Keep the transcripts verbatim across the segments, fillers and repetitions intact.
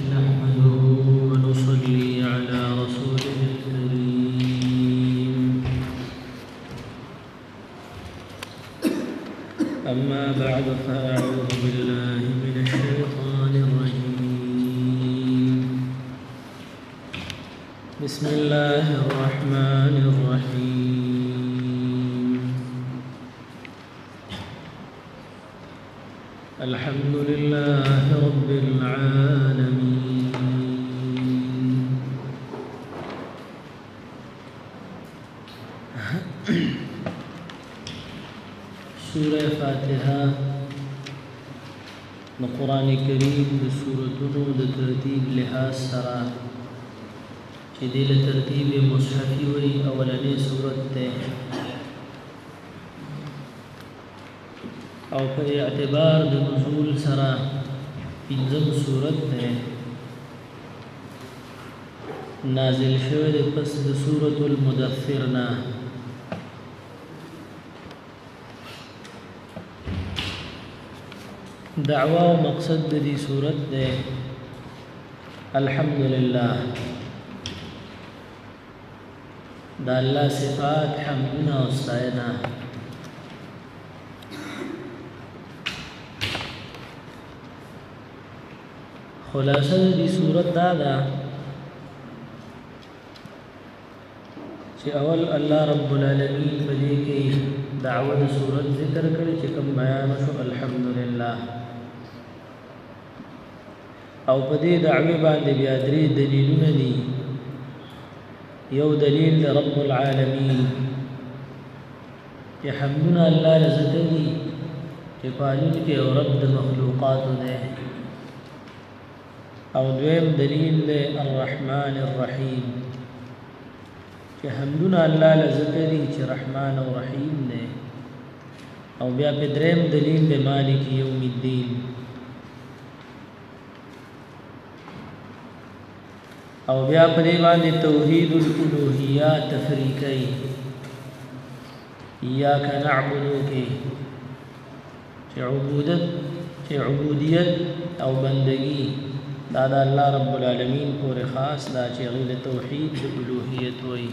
نحمده ونصلي على رسوله الكريم. أما بعد فأعوذ بالله من الشيطان الرجيم. بسم الله الرحمن الرحيم. الحمد لله رب العالمين. سورة فاتحة من قرآن الكريم بسورة ترتيب لها سرا شديد ترتيب مصحفي وي أولاني سورة او په اعتبار د نزول سره پنځم سورت ده نازل شوه د پس د سورۃ المدثر نه. دعوا او مقصد د دې سورت ده الحمدلله د الله صفات حمدنا او ستاینه. خلاصه دی صورت دا دا چې اول الله رب العالمین په دې کې دعوت صورت ذکر کړي چې کوم بیان شو الحمدلله او په دې دعوی باندې بیا درې دلیلونه دي. یو دلیل د رب العالمین چې حمدنا الله لذت دي چې پالون کې او رب د مخلوقات ده. او دویم دلیل دے الرحمن الرحیم چې حمدنا الله لذکری چې رحمان او رحیم دے. او بیا په دریم دلیل دے مالک یوم الدین. او بیا په دې باندې توحید الالوهیه تفریقی ایاک نعبد کې چې عبودت چې عبودیت او بندگی دا دا الله رب العالمین پورې خاص دا چې غیل توحید د الوهیت وای.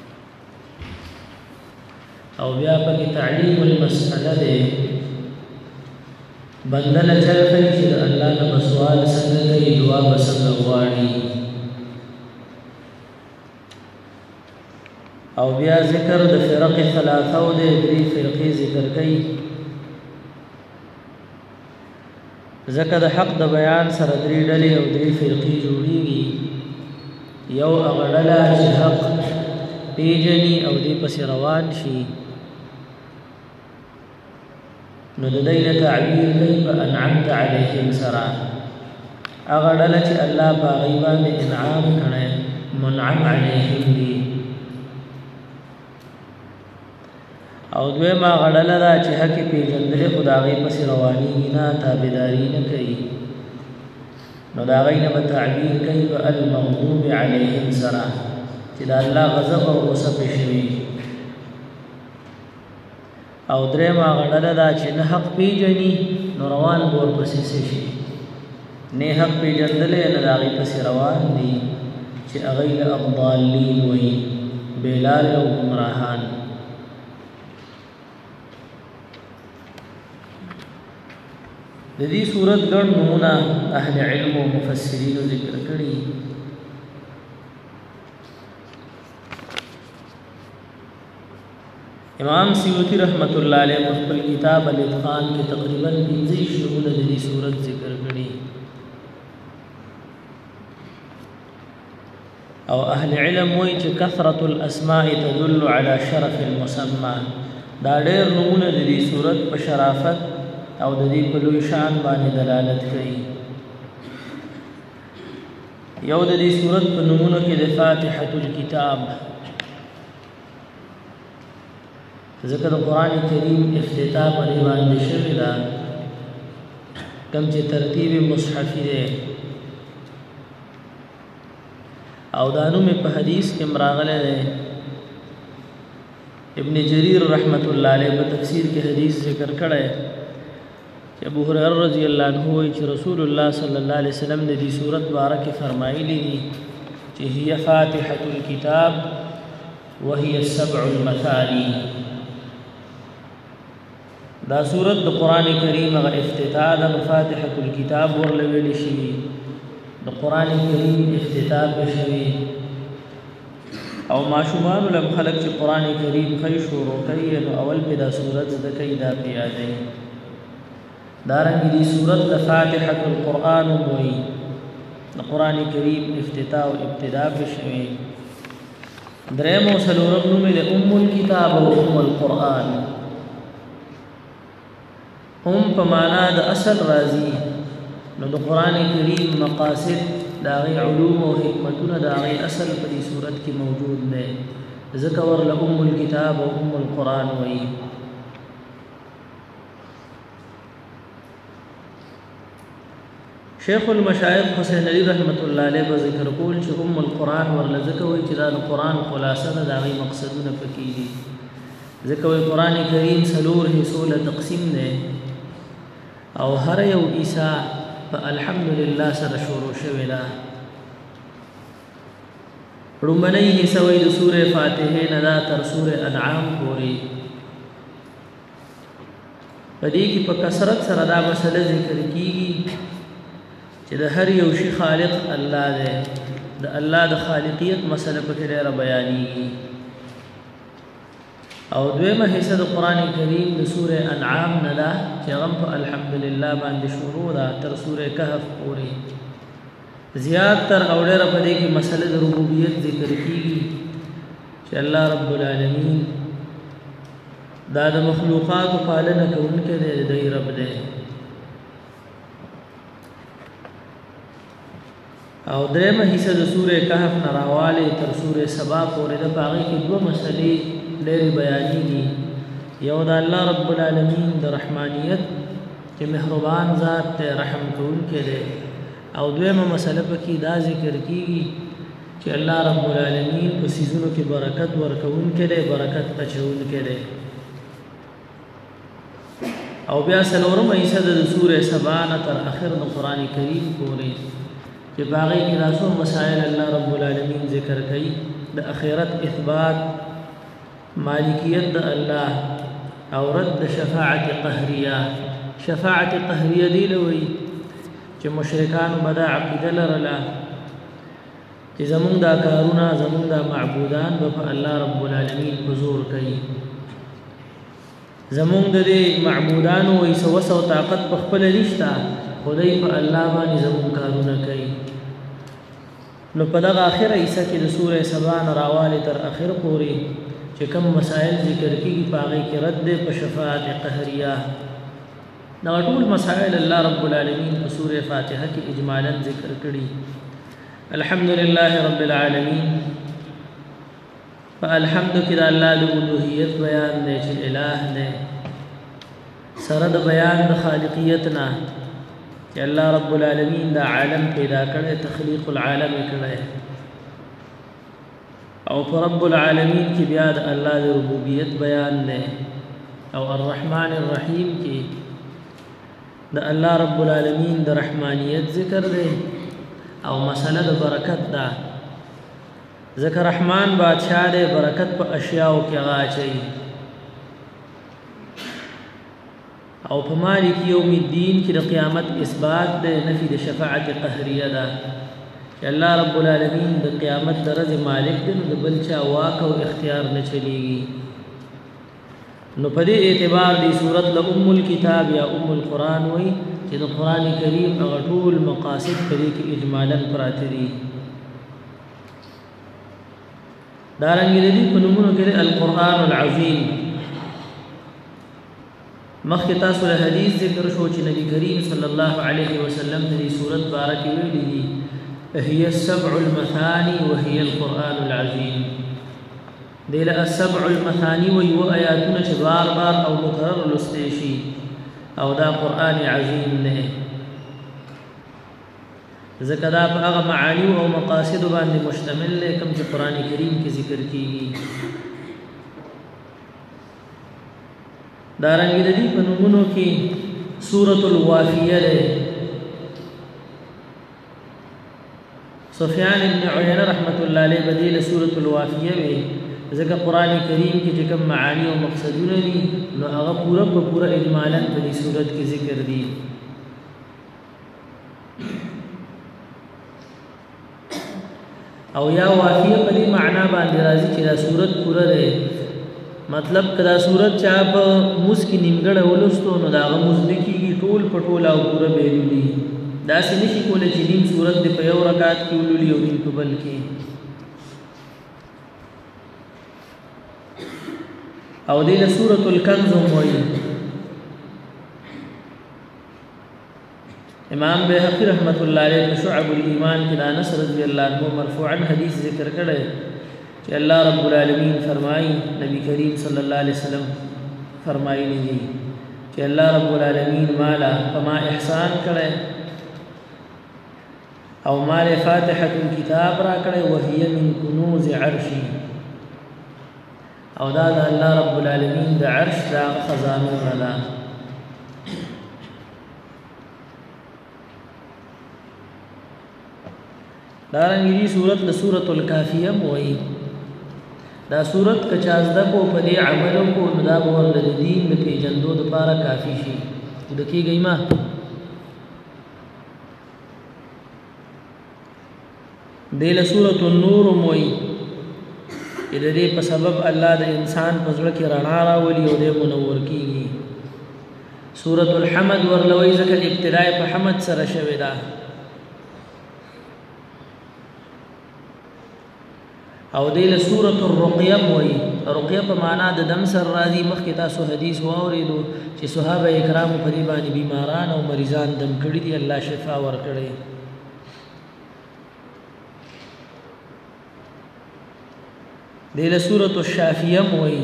او بیا په تعلیم المسأله ده بندل چل کوي چې الله نه سوال څنګه کوي دعا بسنګ غواړي. او بیا ذکر د فرق ثلاثه او د درې فرقې ذکر کوي ځکه د حق د بیان سره درې ډلې او درې فرقې جوړیږي. یو هغه ډله چې حق پیژني او دې پسې روان شي نو د دوی نه تعبیر کوي په انعمت علیهم سره. هغه ډله چې الله په هغوی باندې انعام کړی منعم علیهم دي. او دویم هغه ډله ده چې حق پیژندلې خو د هغې پسې روانېږي نه تابعداري نه کوي نو د هغوی نه به تعبیر کوي په المغضوب علیهم سره چې د الله غضب او غصه پې شوي. او دریم هغه ډله ده چې نه حق پیژني نو روان به ورپسې څه شي نه حق پیژندلی نه د هغې پسې روان دي چې هغوی له الضالین وایي بېلارې او ګمراهان. د دې صورت ګڼ نمونه اهل علم او مفسرین ذکر کړي. امام سیوطی رحمت الله علیه په خپل کتاب الاتقان کې تقریبا پنځه شعور د دې صورت ذکر کړي. او اهل علم وایي چې کثرة الاسماء تدل على شرف المسمى. دا ډېر نمونه د دې صورت په شرافت او د دې په لوی شان باندې دلالت کوي. یو د دې صورت په نمونه کې د فاتحة الكتاب ذکر د قرآن کریم افتتاح په دې باندې شوې ده کوم چې ترتیب مصحفي دی. او دا نوم په حدیث کې راغلی دی. ابن جریر رحمت الله علیه په تفسیر کې حدیث ذکر کړی ابو هريره رضی الله عنه وی چې رسول الله صلی الله علیه وسلم د دې سورۃ بارک فرمایلی دي چې هي فاتحه الكتاب وهي السبع المثاني. دا سورۃ د قران کریم غ افتتاح د فاتحه الكتاب ورلویل شي، د قران کریم افتتاح بشوي او ماشومان لم خلق چې قران کریم خی شروع کوي نو اول په دا سورۃ د کیدا پیاده دارنګ دي سورۃ فاتحه القرآن وی د قران کریم افتتاح او ابتداء بشوي. درېمو سلورم نوم له ام الكتاب او ام القرآن. ام په معنا د اصل راضي نو د قران کریم مقاصد داغي علوم او حکمتونه داغي اصل په دې صورت کې موجود نه ذکر له ام الكتاب او ام القرآن وی. شیخ المشایخ حسین علی رحمت الله علیه به ذکر کول چې ام القرآن ورله ذکر وی چې دا قرآن خلاصه ده داغي مقصدونه پکې دي. ذکر وی قران کریم سلور حصو له تقسیم ده او هر یو عیسی الحمدلله سره شروع شوی دا. رومنی حصہ وی د سوره فاتحه نه دا تر سوره انعام پورې پدې کې په کثرت سره دا مسله ذکر کیږي چې د هر یو شی خالق الله دی، د الله د خالقیت مسله په کې ډېر بیانېږي. او دویمه حصہ د قران کریم د سوره انعام نه ده چې هم په الحمدلله باندې شروع ده تر سوره کهف پورې. زیات تر او ډېر په دې کې مسله د ربوبیت ذکر کیږي چې الله رب العالمین دا د مخلوقات پالنه کوونکی دی، د رب دی. او درېمه حصہ د سوره کهف نه راواله تر سوره سبا پورې د باغې کې دوه مسلې ډېر بیانېږي. یو د الله رب العالمین د رحمانیت چې مهربان ذات ته رحم کوونکی دی، او دویمه مسله پکې دا ذکر کیږي چې الله رب العالمین په سيزونو کې برکت ورکوونکی دی، برکت اچوونکی دی. او بیا څلورمه حصہ د سوره سبا نه تر اخر د قران کریم پورې چې باغې کې راسو مسائل الله رب العالمین ذکر کوي، د اخرت اثبات، مالکیت د الله او رد شفاعت قهریه. شفاعت قهریه دی لوي چې مشرکان بدا عقیده لرله چې زمونږ دا کارونه زمونږ دا معبودان په الله رب العالمین حضور کوي، زمونږ د معبودان وې سوس او طاقت په خپل نشته، خدای په الله باندې زمونږ کارونه کوي. نو په دغه اخر ایسه کې د سوره سبا نه راواله تر اخر پورې چې کوم مسائل ذکر کیږي پاغه کې رد په شفاعت قهریه. دا ټول مسائل الله رب العالمین په سوره فاتحه کې اجمالا ذکر کړي. الحمدلله رب العالمین فالحمد کې د الله د الوهیت بیان دی چې الہ دی، سره د بیان د خالقیت نه چې الله رب العالمین دا عالم پیدا کړي، تخلیق العالم کړي. او پر رب العالمین کی بیا د الله د ربوبیت بیان دی، او الرحمن الرحیم کی د الله رب العالمین د رحمانیت ذکر دی، او مسله د برکت ده. ذکر رحمان بادشاہ دی، برکت په اشیاء کې غاچي. او په مالک یوم الدین کې د قیامت اثبات دی، نفي د شفاعت قهریه ده چې الله رب العالمین د قیامت درجه مالک دی، نو د بل چا واک او اختیار نه چلیږي. نو په دې اعتبار دی سورۃ ام الكتاب یا ام القرآن وی چې د قران کریم هغه ټول مقاصد په دې کې اجمالا پراته دي. دارنګ دې په نومونو کې القرآن العظیم. مخکې تاسو له حدیث ذکر شو چې نبی کریم صلی الله علیه وسلم دې سورۃ بارک ویلي دي هي السبع المثاني وهي القرآن العظيم. دل السبع المثاني ويو آياتنا بار بار او مكرر لستيشي او دا قرآن عظيم نه ذکر دا په هغه معانی او مقاصد باندې مشتمل له کوم چې قران کریم کې ذکر کیږي. دارنګ د دې په نومونو کې سورة الوافية ده سفیان ابن عیینہ رحمت الله علیه بدیل سورة الوافیه وی ځکه قران کریم کې چې کوم معانی او مقصدونه دي نو هغه پورا په پورا اجمالاً په دې سورۃ کې ذکر دي. او یا وافیه په دې معنا باندې راځي چې دا سورۃ پورا ده، مطلب کدا سورۃ چا په موس کې نیمګړه ولستو نو دا غو موس لیکيږي ټول پټول او پورا بیلولي دا څه نشي کولای چې نیم سورۃ د په یو رکعت کې ولولي او نیم په بل کې. او دې سورۃ الکنز وایي. امام بهقی رحمت الله علیه شعب الایمان کې د انس رضی الله عنه مرفوعا حدیث ذکر کړی چې الله رب العالمین فرمایي نبی کریم صلی الله علیه وسلم فرمایلی دي چې الله رب العالمین مالا فما احسان کړی او مال فاتحه الكتاب را کړی وهي من كنوز عرشی او دا د الله رب العالمین د عرش دا خزانه ده. دارنګي صورت له سورۃ الکافیه وایي دا صورت کچازده کو په دې عملو کو دا ور د دین په پیجندو د پاره کافی شي د کیږي ما دې له سورۃ النور وایي د دې په سبب الله د انسان په ځړ کې رڼا راولي او دې منور کیږي. سورۃ الحمد ورلوي ځکه ابتداء په حمد سره شوی دا. او دې له سورۃ الرقیه وایي رقیه په معنا د دم سر راځي. مخکې تاسو حدیث واوریدو چې صحابه کرام په دې باندې بیماران او مریضان دم کړي دي الله شفا ورکړي. دې له سورۃ الشافیه وایي.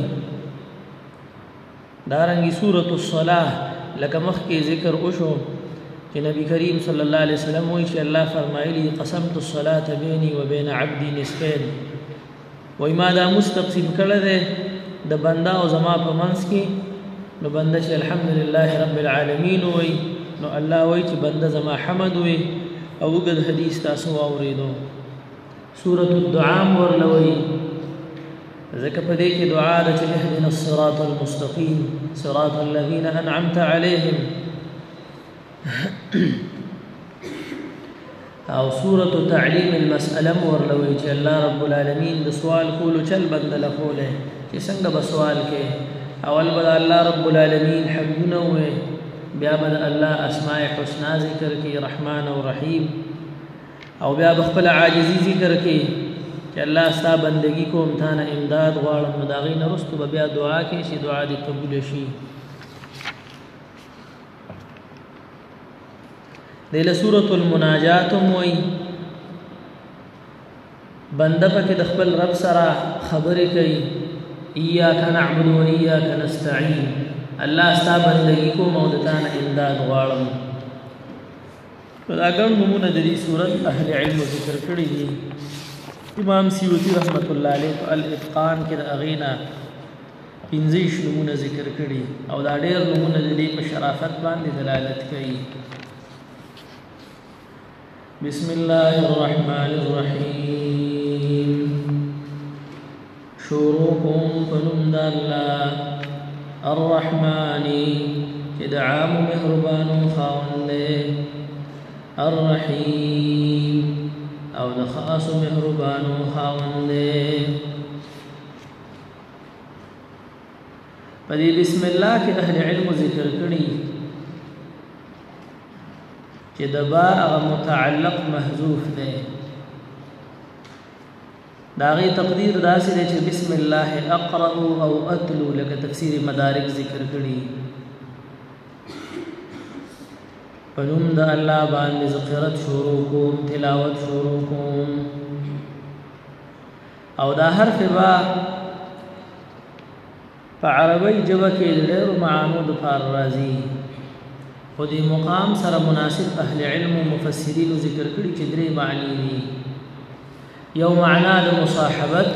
دارنګي سورۃ الصلاح لکه مخکې ذکر وشو چې نبی کریم صلی الله علیه وسلم وایي چې الله فرمایلی قسمت الصلاة بیني وبین عبدي نصفین وای ما دا مستقسم کړه ده د بندا او زما په منځ کې نو بنده چې الحمدلله رب العالمین وای نو الله وای چې بنده زما حمد وای او وګد حدیث تاسو اوریدو. سورۃ الدعاء ورلوي ذکر په دې کې دعا ده چې اهدنا الصراط المستقيم صراط الذين انعمت عليهم. او سورۃ تعلیم المسأله ورلوي چې الله رب العالمین د سوال کولو چل بندل کوله چې څنګه به سوال کې اول بد الله رب العالمین حمدونه وي بیا بد الله اسماء الحسنا ذکر کې رحمان او رحیم او بیا خپل عاجزی ذکر کې چې الله ستا بندگی کوم ثانه امداد غواړم نو دا غي نه رستو بیا دعا کې چې دعا دې قبول شي. دله سورۃ المناجات موي بنده پکې د خپل رب سره خبرې کوي ایاک نعبد و ایاک نستعين الله ستا بندگی کوم او دتانه امداد غواړم. دا ګڼ نمونه د دې سورۃ اهل علم ذکر کړی دي. امام سیوطی رحمت الله علیه په الاتقان کې د اغینا پنځه نمونه ذکر کړي او دا ډېر نمونه د دې په شرافت باندې دلالت کوي. بسم الله الرحمن الرحیم شروع فنم الله الرحمن چې د عام مهربانو خاوند الرحیم او د خاص مهربانو خاوند. پدې بسم الله کې اهل علم ذکر کړي چې د با متعلق محذوف ده داغي تقدیر داسې ده چې بسم الله اقرأ او اتلو لکه تفسیر مدارک ذکر کړي پنوم د الله باندې ذکرت شروع کوم تلاوت شروع کوم او دا حرف با په عربی ژبه کې ډېر معانو د فار راځي خو دې مقام سره مناسب اهل علم او مفسرین ذکر کړي چې درې معنی دي. یو معنا د مصاحبت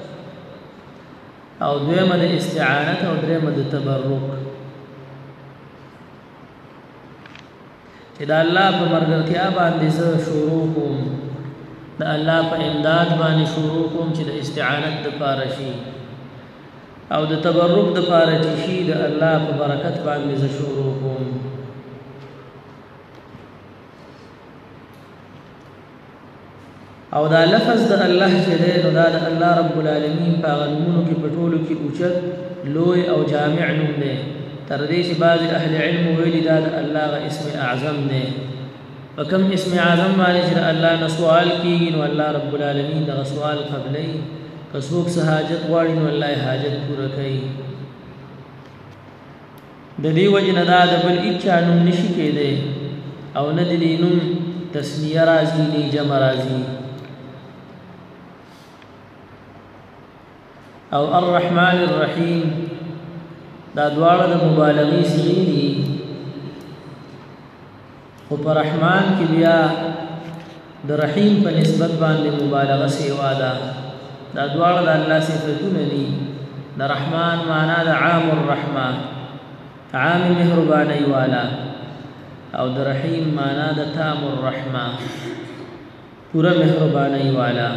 او دویمه د استعانت او دریمه د تبرک. چې د الله په مرګرتیا باندې زه شروع کوم د الله په امداد باندې شروع کوم چې د استعانت دپاره شي او د تبرک دپاره چې شي د الله په برکت باندې زه شروع کوم او دا لفظ د الله چې دی نو دا د الله رب العالمین په هغه نومونو کې په ټولو کې اوچت لوی او جامع نوم دی تر دې چې بعضې اهل علم ویلي دا د الله غ اسم اعظم دی په کوم اسم اعظم باندې چې د الله نه سوال کېږي نو الله رب العالمین دغه سوال قبلوي که څوک څه حاجت غواړي نو الله یې حاجت پوره کوي د دې وجې نه دا د بل هېچا نوم نشي کېدی او نه د دې نوم تسنیه راځي نه جمع راځي او الرحمن الرحیم دا دواړه د مبالغې صيغې دي خو په رحمان کې بیا د رحیم په نسبت باندې مبالغه سیوا ده دا دواړه د الله صفتونه دي د رحمان معنا د عام الرحمه عام مهرباني والا او د رحیم معنا د تام الرحمه پورا مهرباني والا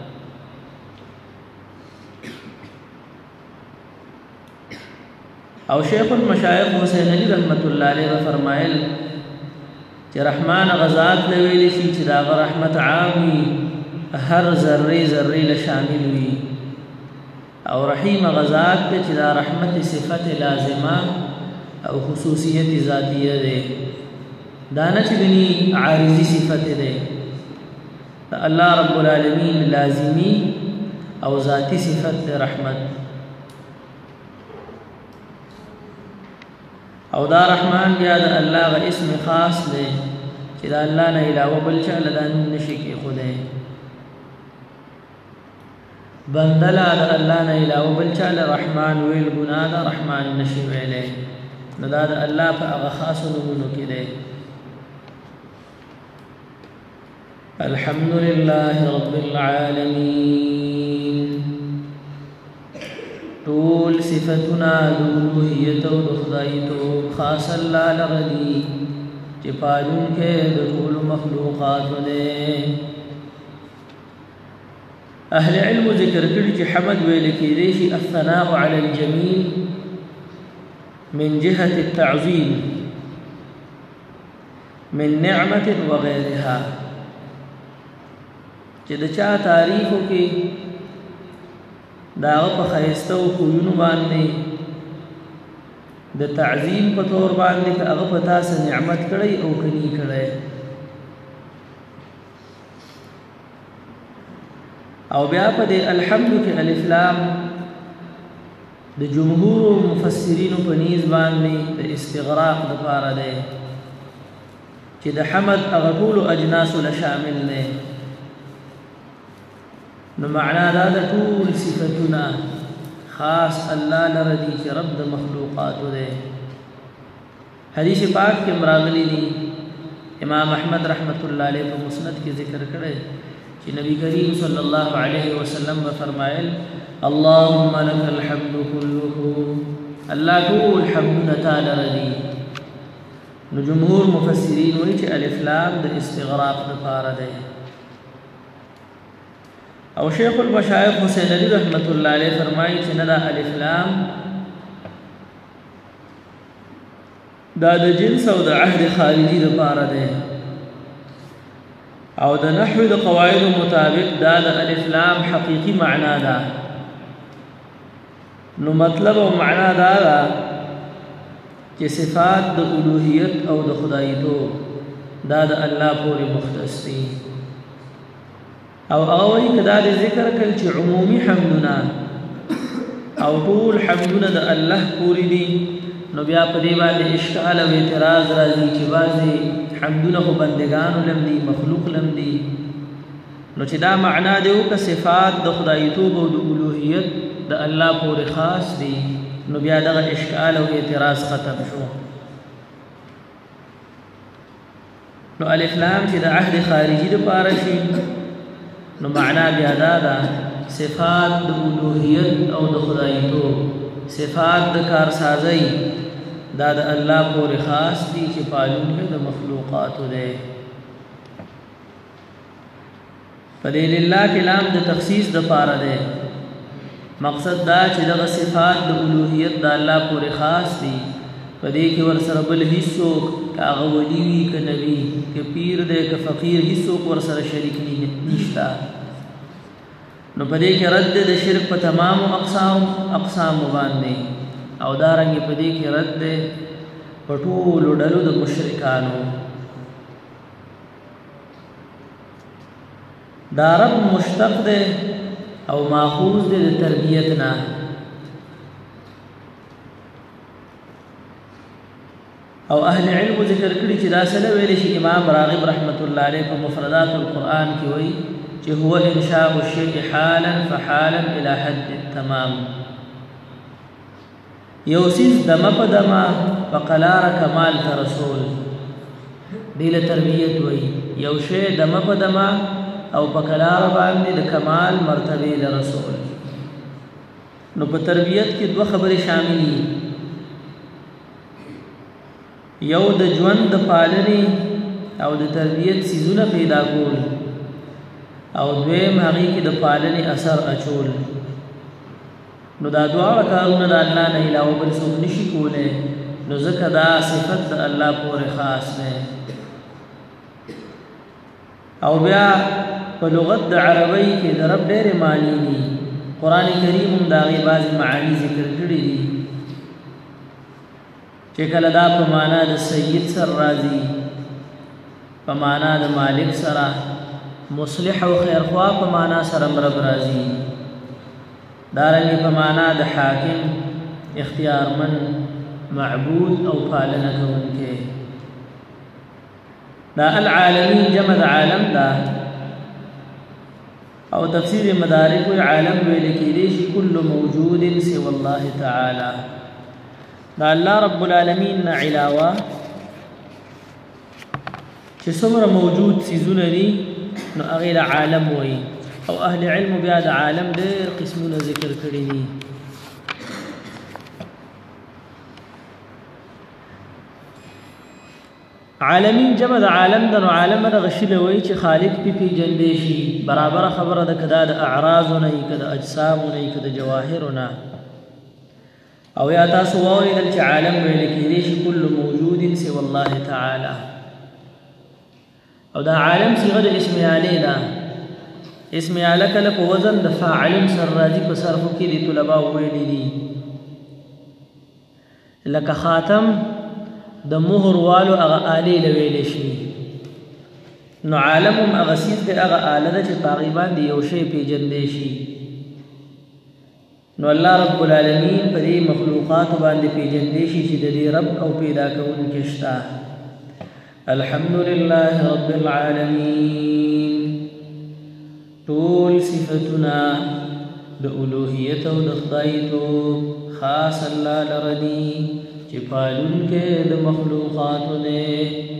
او شیخ المشایخ حسین علی رحمت الله علیه فرمایل چې رحمان غزات لویل شي چې دا رحمت عامي هر ذره ذره له شامل وي او رحیم غزات چې دا رحمت صفت لازمه او خصوصیت ذاتیه ده دا نه چې بني عارضی صفت ده الله رب العالمین لازمی او ذاتی صفت رحمت او دا رحمان بیا د الله غ اسم خاص دی چې دا الله نه علاوه بل چا له دا نوم نشي کېښودی بنده له د الله نه علاوه بل چا له رحمان ویل ګناه ده رحمان نشي ویلی نو دا د الله په هغه خاصو نومونو کې دی الحمد لله رب العالمين طول صفتنا د الوهیت او د خدایتوب خاص الله لغدي چې پالونکی د ټولو مخلوقاتو دی اهل علم ذکر کړي چې حمد ویل کېدی شي الثناء علی الجمیل من جهة التعظیم من نعمة وغيرها چې د چا تعریف وکړي دا په خیسته او خویونو باندې د تعظیم په تور باندې که هغه په تاسو نعمت کړی او کني کړی او بیا په دې الحمد کې الف لام د جمهور مفسرین په نیز باندې د استغراق لپاره ده چې د حمد هغه ټول اجناس له شامل نه نو معنا دا د ټول صفتنا خاص الله لردي چې رب د مخلوقات ده حدیث پاک کې مراغلی دي امام احمد رحمت الله علیه په مسند کې ذکر کړی چې نبی کریم صلی الله علیه وسلم فرمایل اللهم لك الحمد كله الله ټول حمدنا تعالی ردي نو جمهور مفسرین وایي چې الف لام د استغراق لپاره ده او شیخ المشایخ حسین علی رحمت الله علیه فرمایي چې نه دا الف لام دا د جنس او د عهد خارجي لپاره ده او د نحو د قواعد مطابق دا د الف لام حقيقي معنا ده نو مطلب او معنا دا ده چې صفات د الوهیت او د خدایتوب دا د الله پورې مختص دي او اوی کدا د ذکر کل چې عمومي حمدنا او ټول حمدنا د الله پوری دي نو بیا په دې باندې اشکال او اعتراض راځي چې بعضي حمدنا خو بندگانو لم دي مخلوق لم دي نو چې دا معنا دی او که صفات د خدایتوب او د الوهیت د الله پورې خاص دي نو بیا دغه اشکال او اعتراض ختم شو نو الف لام چې د عهد خارجي د پاره شي نو معنا بیا دا ده صفات د الوهیت او د خدایتوب صفات د کارسازی دا د الله پورې خاص دي چې پالونکی د مخلوقاتو دی. پدې لله کلام د تخصیص د پاره دی. مقصد دا چې دغه صفات د الوهیت د الله پورې خاص دي. پدې کې ور سره بل هیڅوک هغه ولی وي که نبی که پیر دی که فقیر هیڅوک ور سره شریک نشته. نو پدې کې رد د شرک په تمام اقسام اقسام باندې او دارنګ پدې کې رد په ټولو ډلو د مشرکانو. دا رب مشتق دی او ماخوذ دی د تربیت نه. او اهل علم ذکر کړي چې دا سره ویل شي. امام راغب رحمت الله علیه په مفردات القرآن کې وایي چې هو انشاء الشيء حالا فحالا الى حد التمام. یو سیز دمه په دمه په قلار کمال ته رسول دی له تربیت وایي. یو شی دمه په دمه او په قلار باندې د کمال مرتبه له رسول. نو په تربیت کې دوه خبرې شامل دي. یو د ژوند د پالنې او د تربیت سیزونه پیدا کول او دویم هغې کې د پالنې اثر اچول. نو دا دواړه کارونه د الله نه علاوه بل څوک نشي کولی. نو ځکه دا صفت د الله پورې خاص دی. او بیا په لغت د عربی کې د رب ډېرې معنی دي. قرآن کریم هم د هغې بعضې معانی ذکر کړي دي چې کله دا په معنا د سید سره راځي، په معنا د مالک سره، مصلح او خیرخوا په معنا سره رب راځي. دارنګه په معنا د حاکم، اختیارمن، معبود او پالنه کوونکی. دا العالمین جمع د عالم دا او تفسیر مدارک عالم ویل کېدی شي کل موجود سوى الله تعالی. دا الله رب العالمین نه علاوه چې څومره موجود سیزونه دي نو هغې له عالم وایي. او اهل علم بیا د عالم ډېر قسمونه ذکر کړي دي. عالمین جمع د عالم ده. نو عالم دغه شي له وایي چې خالق پې پېژندی شي. برابره خبره ده که دا د اعراضو نه وي، که د اجسامو نه وي، که د جواهرو نه. او یا تاسو واورېدل چې عالم ویل کېدی شي کل موجود سوى الله تعالی. او دا عالم صیغه د اسم اعلی ده. اسم اعلی کله په وزن د فاعل سره راځي. په صرفو کې د طلباو ویلي دي لکه خاتم د مهر والو هغه آلې له ویلی شي. نو عالم هم هغه څیز دی، هغه آله ده چې په هغې باندې یو شی پېژندی شي. نو الله رب العالمین په دې مخلوقاتو باندې پېژندی شي چې د دې رب او پیدا کوونکی شته. الحمد لله رب العالمین. ټول صفتونه د الوهیت او د خدایتوب خاص الله لره دي چې پالونکی د مخلوقاتو دی.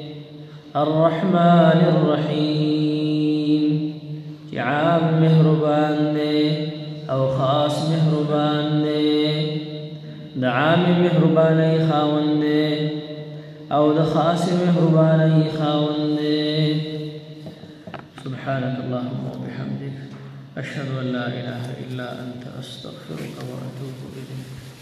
الرحمن الرحیم چې عام مهربان دی او خاص مهربان دی. د عام مهربانۍ خاوند دی او د خاص مهربانۍ خاوند دی. سبحانك اللهم وبحمدك أشهد أن لا إله إلا أنت أستغفرك وأتوب إليك.